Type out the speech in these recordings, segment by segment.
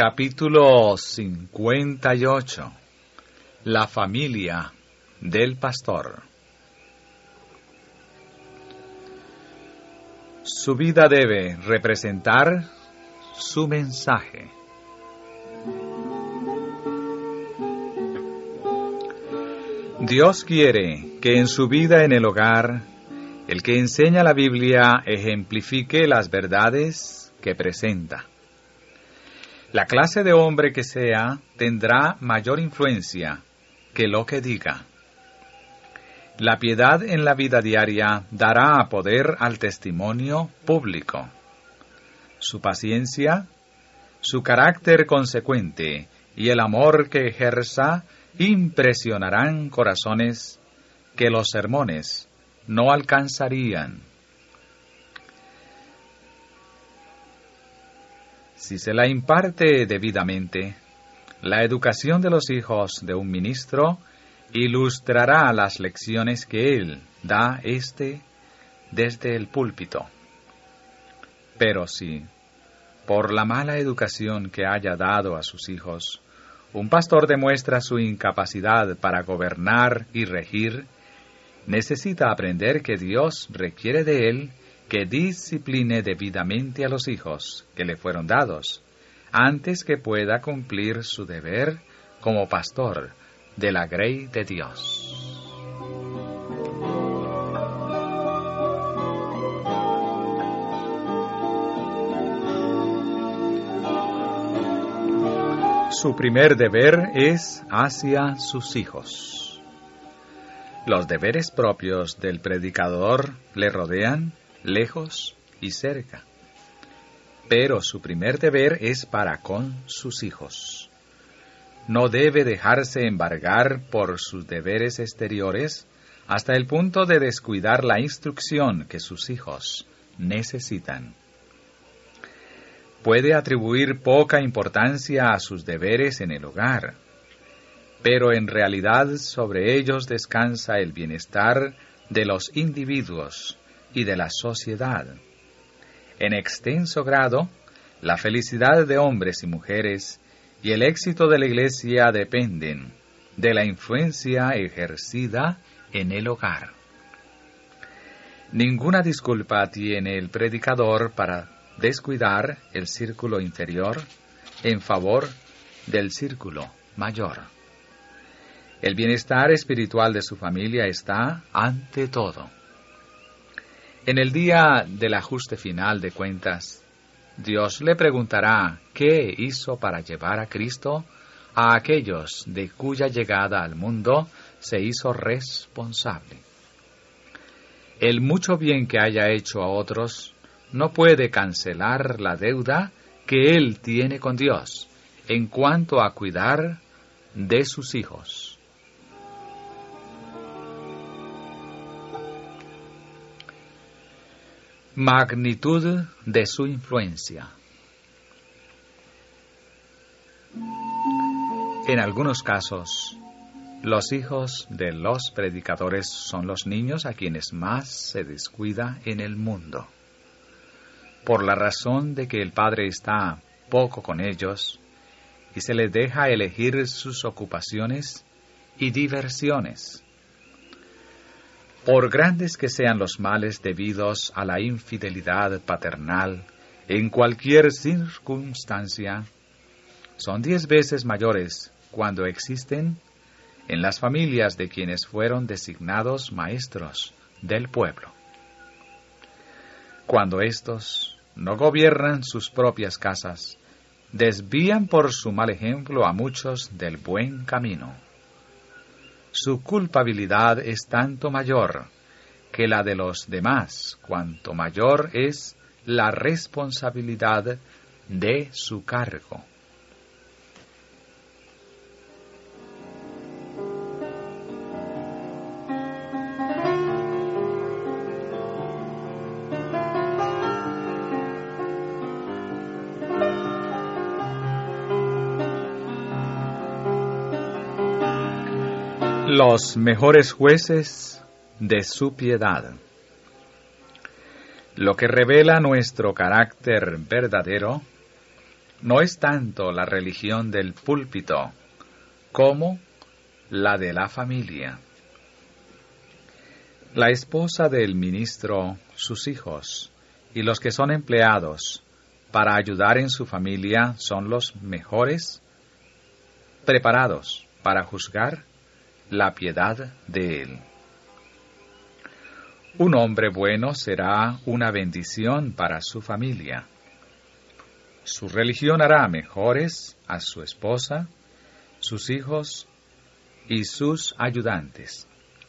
Capítulo 58. La familia del pastor. Su vida debe representar su mensaje. Dios quiere que en su vida en el hogar, el que enseña la Biblia ejemplifique las verdades que presenta. La clase de hombre que sea tendrá mayor influencia que lo que diga. La piedad en la vida diaria dará poder al testimonio público. Su paciencia, su carácter consecuente y el amor que ejerza impresionarán corazones que los sermones no alcanzarían. Si se la imparte debidamente, la educación de los hijos de un ministro ilustrará las lecciones que él da desde el púlpito. Pero si, por la mala educación que haya dado a sus hijos, un pastor demuestra su incapacidad para gobernar y regir, necesita aprender que Dios requiere de él que discipline debidamente a los hijos que le fueron dados, antes que pueda cumplir su deber como pastor de la grey de Dios. Su primer deber es hacia sus hijos. Los deberes propios del predicador le rodean lejos y cerca. Pero su primer deber es para con sus hijos. No debe dejarse embargar por sus deberes exteriores hasta el punto de descuidar la instrucción que sus hijos necesitan. Puede atribuir poca importancia a sus deberes en el hogar, pero en realidad sobre ellos descansa el bienestar de los individuos y de la sociedad. En extenso grado, la felicidad de hombres y mujeres y el éxito de la Iglesia dependen de la influencia ejercida en el hogar. Ninguna disculpa tiene el predicador para descuidar el círculo inferior en favor del círculo mayor. El bienestar espiritual de su familia está ante todo. En el día del ajuste final de cuentas, Dios le preguntará qué hizo para llevar a Cristo a aquellos de cuya llegada al mundo se hizo responsable. El mucho bien que haya hecho a otros no puede cancelar la deuda que él tiene con Dios en cuanto a cuidar de sus hijos. Magnitud de su influencia. En algunos casos, los hijos de los predicadores son los niños a quienes más se descuida en el mundo. Por la razón de que el padre está poco con ellos y se les deja elegir sus ocupaciones y diversiones. Por grandes que sean los males debidos a la infidelidad paternal, en cualquier circunstancia, son 10 veces mayores cuando existen en las familias de quienes fueron designados maestros del pueblo. Cuando éstos no gobiernan sus propias casas, desvían por su mal ejemplo a muchos del buen camino. Su culpabilidad es tanto mayor que la de los demás, cuanto mayor es la responsabilidad de su cargo. Los mejores jueces de su piedad. Lo que revela nuestro carácter verdadero no es tanto la religión del púlpito como la de la familia. La esposa del ministro, sus hijos y los que son empleados para ayudar en su familia son los mejores preparados para juzgar la piedad de él. Un hombre bueno será una bendición para su familia. Su religión hará mejores a su esposa, sus hijos y sus ayudantes.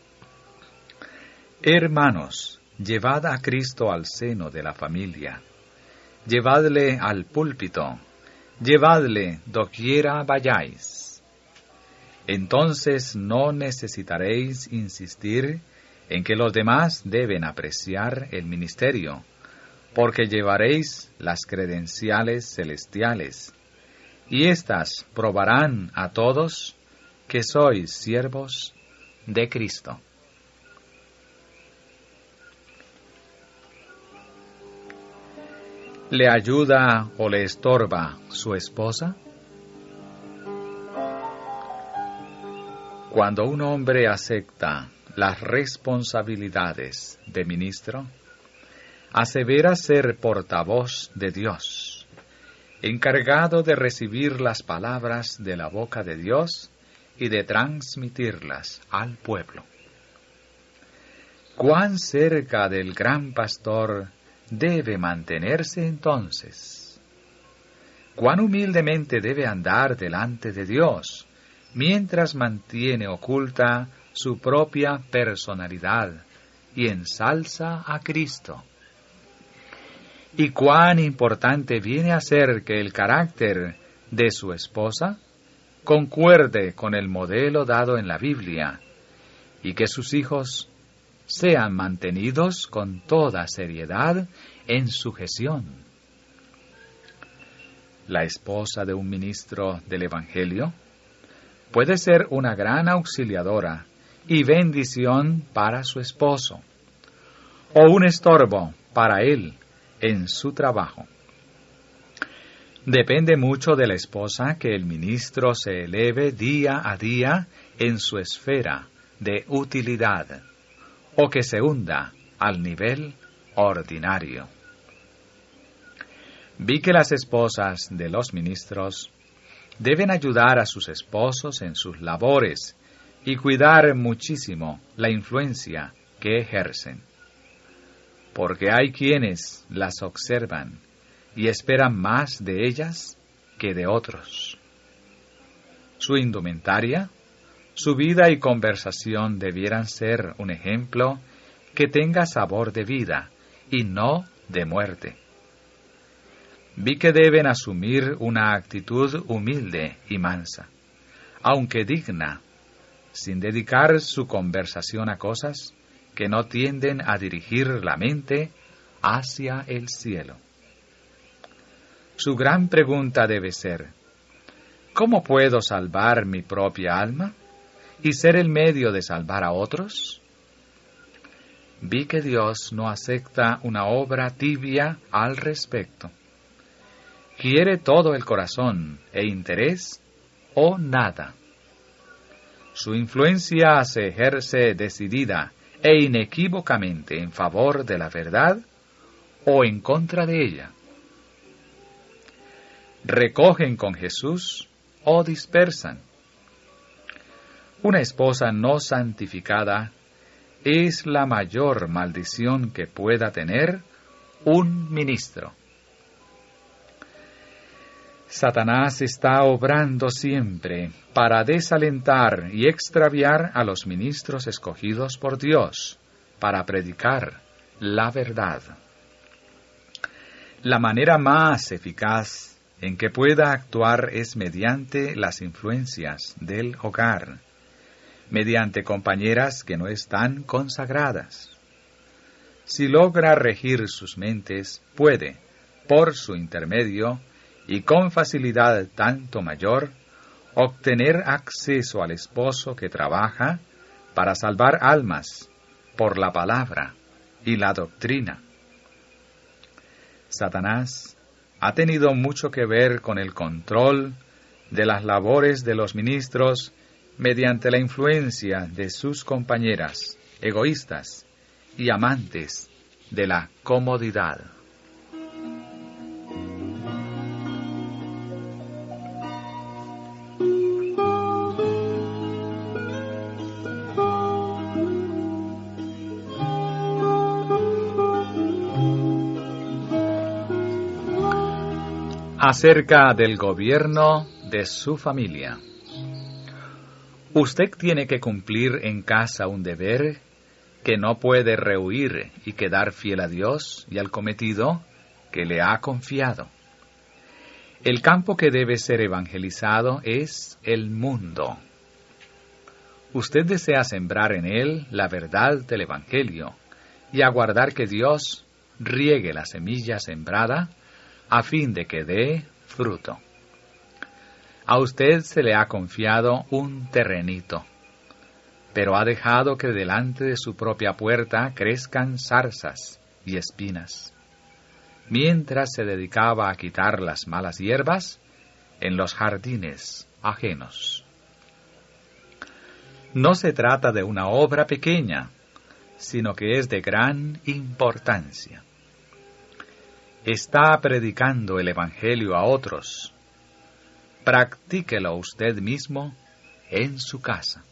Hermanos, llevad a Cristo al seno de la familia, llevadle al púlpito, llevadle doquiera vayáis. Entonces no necesitaréis insistir en que los demás deben apreciar el ministerio, porque llevaréis las credenciales celestiales, y éstas probarán a todos que sois siervos de Cristo. ¿Le ayuda o le estorba su esposa? Cuando un hombre acepta las responsabilidades de ministro, asevera ser portavoz de Dios, encargado de recibir las palabras de la boca de Dios y de transmitirlas al pueblo. ¿Cuán cerca del gran pastor debe mantenerse entonces? ¿Cuán humildemente debe andar delante de Dios mientras mantiene oculta su propia personalidad y ensalza a Cristo? ¿Y cuán importante viene a ser que el carácter de su esposa concuerde con el modelo dado en la Biblia y que sus hijos sean mantenidos con toda seriedad en sujeción? La esposa de un ministro del Evangelio puede ser una gran auxiliadora y bendición para su esposo, o un estorbo para él en su trabajo. Depende mucho de la esposa que el ministro se eleve día a día en su esfera de utilidad, o que se hunda al nivel ordinario. Vi que las esposas de los ministros deben ayudar a sus esposos en sus labores y cuidar muchísimo la influencia que ejercen, porque hay quienes las observan y esperan más de ellas que de otros. Su indumentaria, su vida y conversación debieran ser un ejemplo que tenga sabor de vida y no de muerte. Vi que deben asumir una actitud humilde y mansa, aunque digna, sin dedicar su conversación a cosas que no tienden a dirigir la mente hacia el cielo. Su gran pregunta debe ser: ¿cómo puedo salvar mi propia alma y ser el medio de salvar a otros? Vi que Dios no acepta una obra tibia al respecto. Quiere todo el corazón e interés o nada. Su influencia se ejerce decidida e inequívocamente en favor de la verdad o en contra de ella. Recogen con Jesús o dispersan. Una esposa no santificada es la mayor maldición que pueda tener un ministro. Satanás está obrando siempre para desalentar y extraviar a los ministros escogidos por Dios para predicar la verdad. La manera más eficaz en que pueda actuar es mediante las influencias del hogar, mediante compañeras que no están consagradas. Si logra regir sus mentes, puede, por su intermedio, y con facilidad tanto mayor, obtener acceso al esposo que trabaja para salvar almas por la palabra y la doctrina. Satanás ha tenido mucho que ver con el control de las labores de los ministros mediante la influencia de sus compañeras, egoístas y amantes de la comodidad. Acerca del gobierno de su familia. Usted tiene que cumplir en casa un deber que no puede rehuir y quedar fiel a Dios y al cometido que le ha confiado. El campo que debe ser evangelizado es el mundo. Usted desea sembrar en él la verdad del Evangelio y aguardar que Dios riegue la semilla sembrada a fin de que dé fruto. A usted se le ha confiado un terrenito, pero ha dejado que delante de su propia puerta crezcan zarzas y espinas, mientras se dedicaba a quitar las malas hierbas en los jardines ajenos. No se trata de una obra pequeña, sino que es de gran importancia. Está predicando el Evangelio a otros. Practíquelo usted mismo en su casa.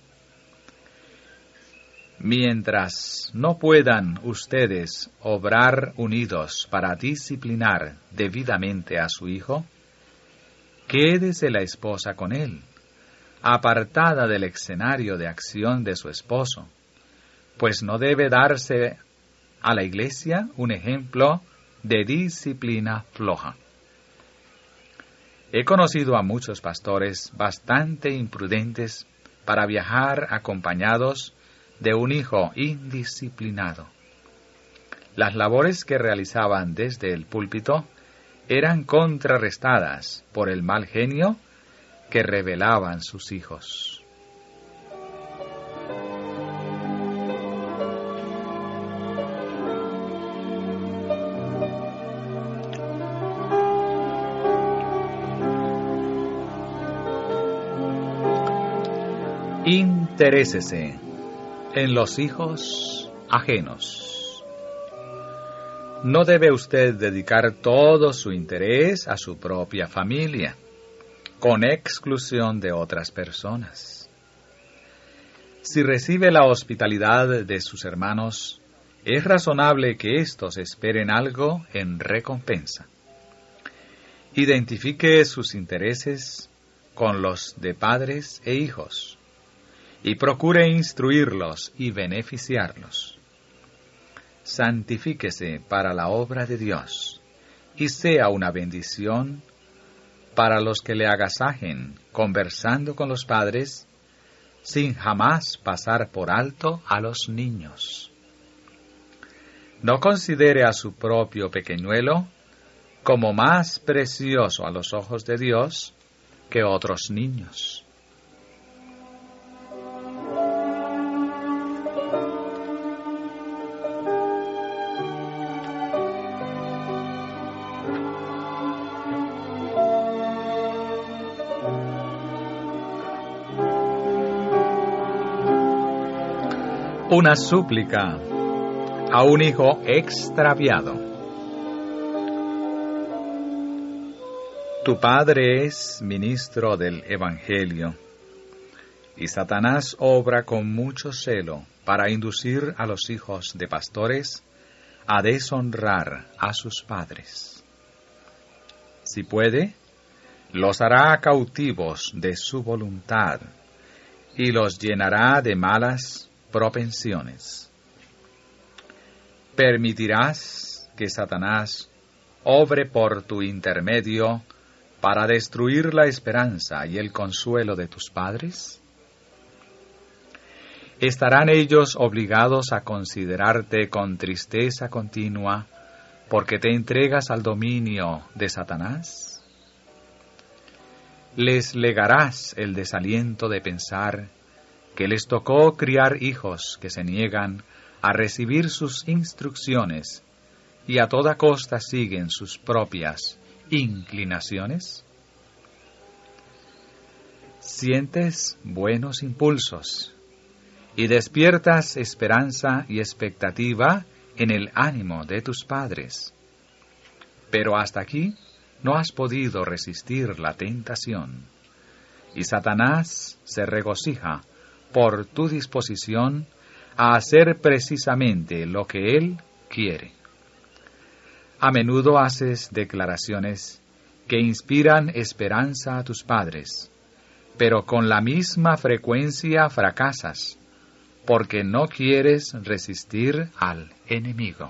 Mientras no puedan ustedes obrar unidos para disciplinar debidamente a su hijo, quédese la esposa con él, apartada del escenario de acción de su esposo, pues no debe darse a la iglesia un ejemplo de disciplina floja. He conocido a muchos pastores bastante imprudentes para viajar acompañados de un hijo indisciplinado. Las labores que realizaban desde el púlpito eran contrarrestadas por el mal genio que revelaban sus hijos. Interésese en los hijos ajenos. No debe usted dedicar todo su interés a su propia familia, con exclusión de otras personas. Si recibe la hospitalidad de sus hermanos, es razonable que éstos esperen algo en recompensa. Identifique sus intereses con los de padres e hijos, y procure instruirlos y beneficiarlos. Santifíquese para la obra de Dios, y sea una bendición para los que le agasajen conversando con los padres, sin jamás pasar por alto a los niños. No considere a su propio pequeñuelo como más precioso a los ojos de Dios que otros niños. Una súplica a un hijo extraviado. Tu padre es ministro del Evangelio, y Satanás obra con mucho celo para inducir a los hijos de pastores a deshonrar a sus padres. Si puede, los hará cautivos de su voluntad y los llenará de malas propensiones. ¿Permitirás que Satanás obre por tu intermedio para destruir la esperanza y el consuelo de tus padres? ¿Estarán ellos obligados a considerarte con tristeza continua porque te entregas al dominio de Satanás? ¿Les legarás el desaliento de pensar que les tocó criar hijos que se niegan a recibir sus instrucciones y a toda costa siguen sus propias inclinaciones? Sientes buenos impulsos y despiertas esperanza y expectativa en el ánimo de tus padres. Pero hasta aquí no has podido resistir la tentación, y Satanás se regocija por tu disposición a hacer precisamente lo que él quiere. A menudo haces declaraciones que inspiran esperanza a tus padres, pero con la misma frecuencia fracasas, porque no quieres resistir al enemigo.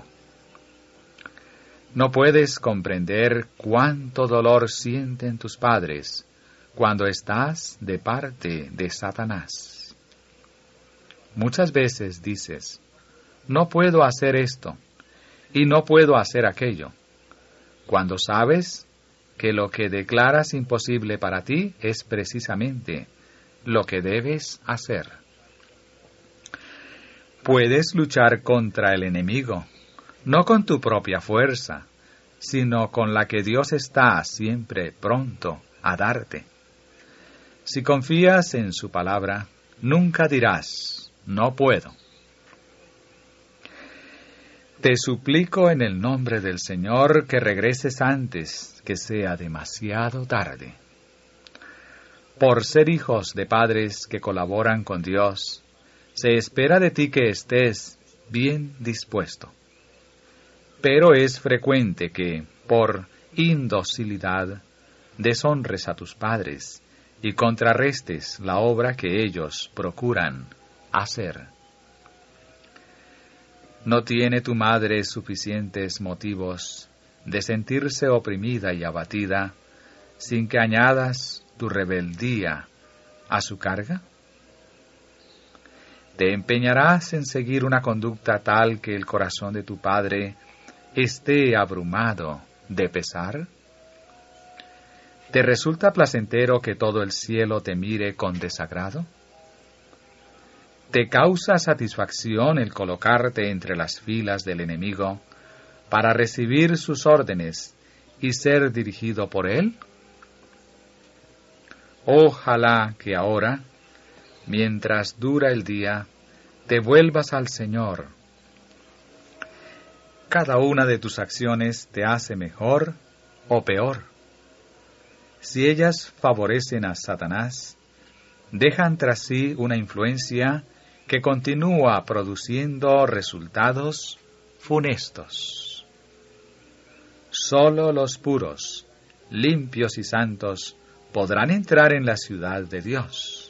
No puedes comprender cuánto dolor sienten tus padres cuando estás de parte de Satanás. Muchas veces dices, no puedo hacer esto y no puedo hacer aquello, cuando sabes que lo que declaras imposible para ti es precisamente lo que debes hacer. Puedes luchar contra el enemigo, no con tu propia fuerza, sino con la que Dios está siempre pronto a darte. Si confías en su palabra, nunca dirás, no puedo. Te suplico en el nombre del Señor que regreses antes que sea demasiado tarde. Por ser hijos de padres que colaboran con Dios, se espera de ti que estés bien dispuesto. Pero es frecuente que, por indocilidad, deshonres a tus padres y contrarrestes la obra que ellos procuran hacer. ¿No tiene tu madre suficientes motivos de sentirse oprimida y abatida sin que añadas tu rebeldía a su carga? ¿Te empeñarás en seguir una conducta tal que el corazón de tu padre esté abrumado de pesar? ¿Te resulta placentero que todo el cielo te mire con desagrado? ¿Te causa satisfacción el colocarte entre las filas del enemigo para recibir sus órdenes y ser dirigido por él? Ojalá que ahora, mientras dura el día, te vuelvas al Señor. Cada una de tus acciones te hace mejor o peor. Si ellas favorecen a Satanás, dejan tras sí una influencia que continúa produciendo resultados funestos. Solo los puros, limpios y santos podrán entrar en la ciudad de Dios.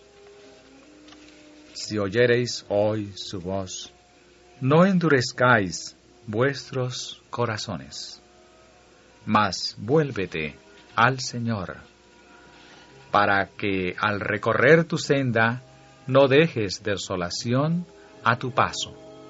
Si oyereis hoy su voz, no endurezcáis vuestros corazones, mas vuélvete al Señor, para que al recorrer tu senda no dejes desolación a tu paso.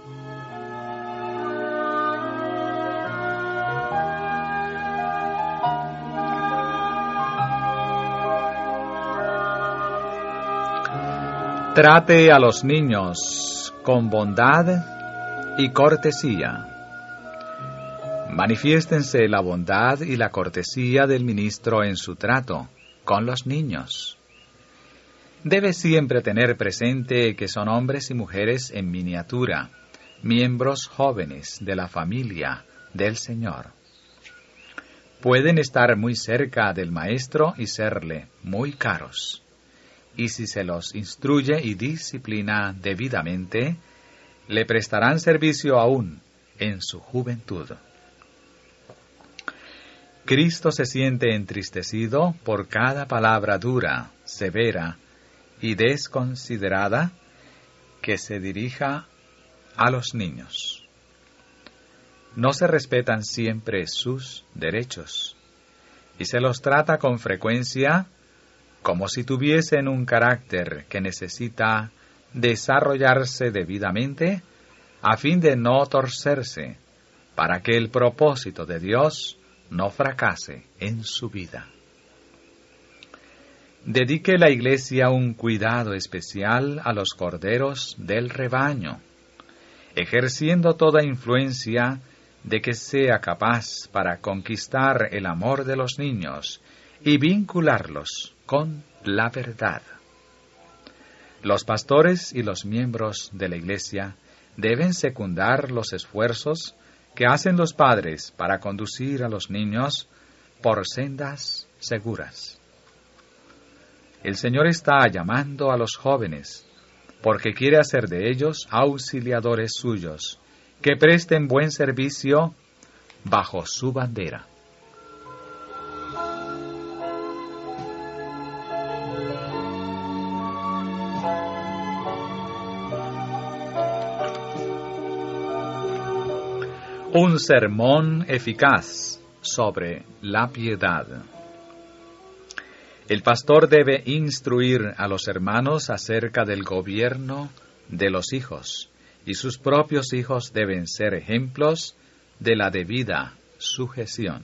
Trate a los niños con bondad y cortesía. Manifiéstense la bondad y la cortesía del ministro en su trato con los niños. Debe siempre tener presente que son hombres y mujeres en miniatura, miembros jóvenes de la familia del Señor. Pueden estar muy cerca del Maestro y serle muy caros. Y si se los instruye y disciplina debidamente, le prestarán servicio aún en su juventud. Cristo se siente entristecido por cada palabra dura, severa y desconsiderada que se dirija a los niños. No se respetan siempre sus derechos y se los trata con frecuencia como si tuviesen un carácter que necesita desarrollarse debidamente a fin de no torcerse, para que el propósito de Dios no fracase en su vida. Dedique la Iglesia un cuidado especial a los corderos del rebaño, ejerciendo toda influencia de que sea capaz para conquistar el amor de los niños y vincularlos con la verdad. Los pastores y los miembros de la Iglesia deben secundar los esfuerzos que hacen los padres para conducir a los niños por sendas seguras. El Señor está llamando a los jóvenes, porque quiere hacer de ellos auxiliadores suyos, que presten buen servicio bajo su bandera. Un sermón eficaz sobre la piedad. El pastor debe instruir a los hermanos acerca del gobierno de los hijos, y sus propios hijos deben ser ejemplos de la debida sujeción.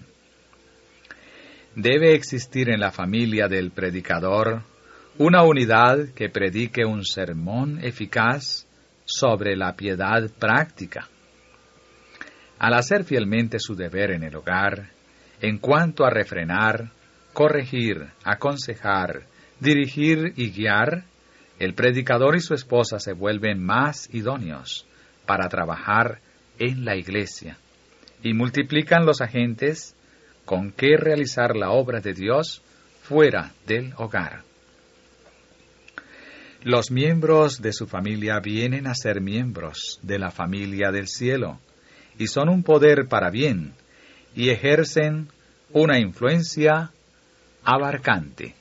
Debe existir en la familia del predicador una unidad que predique un sermón eficaz sobre la piedad práctica. Al hacer fielmente su deber en el hogar, en cuanto a refrenar, corregir, aconsejar, dirigir y guiar, el predicador y su esposa se vuelven más idóneos para trabajar en la iglesia y multiplican los agentes con que realizar la obra de Dios fuera del hogar. Los miembros de su familia vienen a ser miembros de la familia del cielo y son un poder para bien y ejercen una influencia abarcante.